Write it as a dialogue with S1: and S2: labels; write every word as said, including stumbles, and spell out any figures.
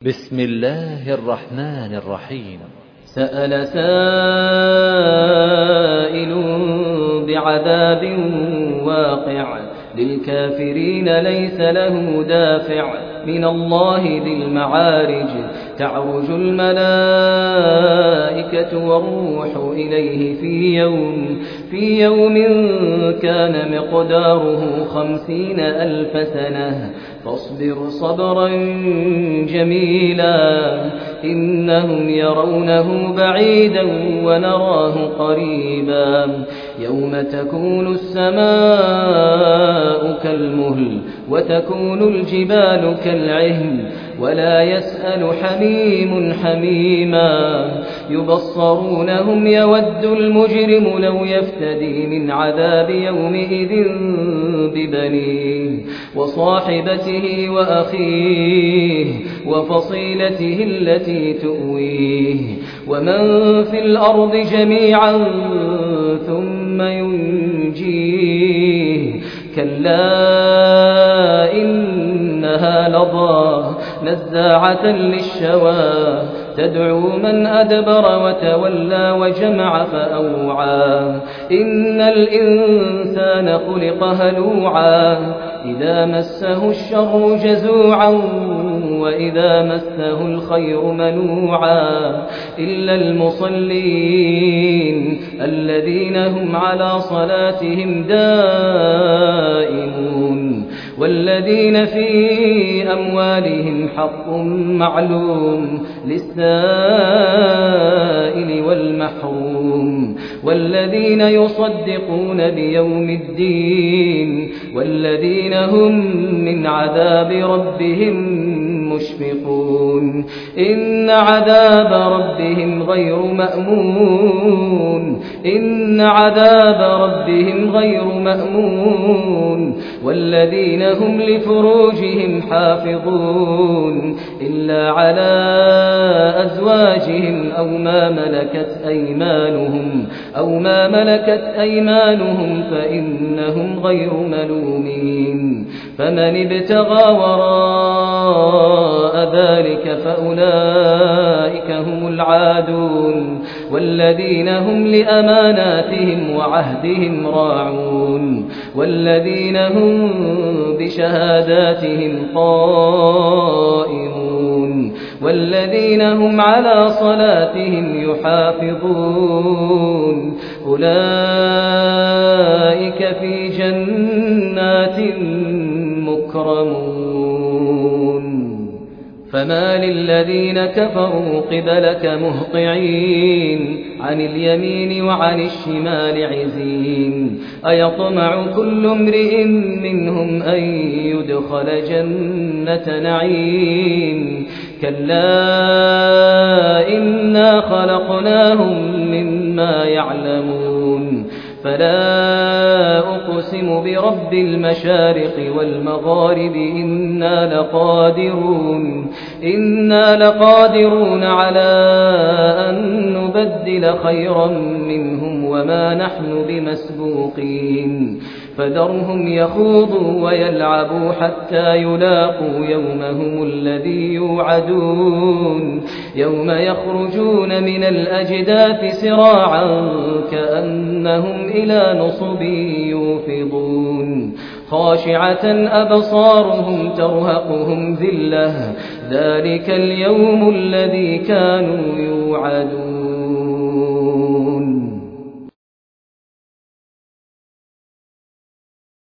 S1: بسم الله الرحمن الرحيم.
S2: سأل سائل بعذاب واقع للكافرين ليس له دافع من الله ذي المعارج تعرج الملائكة والروح إليه في يوم في يوم كان مقداره خمسين ألف سنة فاصبر صبرا جميلا إنهم يرونه بعيدا ونراه قريبا يوم تكون السماء كالمهل وتكون الجبال كالعهن ولا يسأل حميم حميما يبصرونهم يود المجرم لو يفتدي من عذاب يومئذ ببنيه وصاحبته وأخيه وفصيلته التي تؤويه ومن في الأرض جميعا ثم ينجيه كلا إنها لظى نزاعة للشوى تدعو من أدبر وتولى وجمع فأوعى إن الإنسان خلق هلوعا إذا مسه الشر جزوعا وإذا مسه الخير منوعا إلا المصلين الذين هم على صلاتهم دائمون والذين في أموالهم حق معلوم للسائل والمحروم والذين يصدقون بيوم الدين والذين هم من عذاب ربهم مشفقون إن عذاب ربهم غير مأمون إن عذاب ربهم غير مأمون والذين هم لفروجهم حافظون إلا على أزواجهم أو ما ملكت أيمانهم أو ما ملكت أيمانهم فإنهم غير ملومين فمن ابتغى وراء ذلك فأولئك هم العادون والذين هم لأماناتهم وعهدهم راعون والذين هم بشهاداتهم قائمون والذين هم على صلاتهم يحافظون أولئك في جنات مكرمون فما للذين كفروا قبلك مهطعين عن اليمين وعن الشمال عزين أيطمع كل امرئ منهم أن يدخل جنة نعيم كلا إنا خلقناهم مما يعلمون فلا أقسم برب المشارق والمغارب إنا لقادرون إنا لقادرون على أن نبدل خيرا منهم وما نحن بمسبوقين فذرهم يخوضوا ويلعبوا حتى يلاقوا يومهم الذي يوعدون يوم يخرجون من الأجداث سراعا كأنهم إلى نصب يوفضون خاشعة أبصارهم ترهقهم ذلة ذلك اليوم الذي كانوا يوعدون.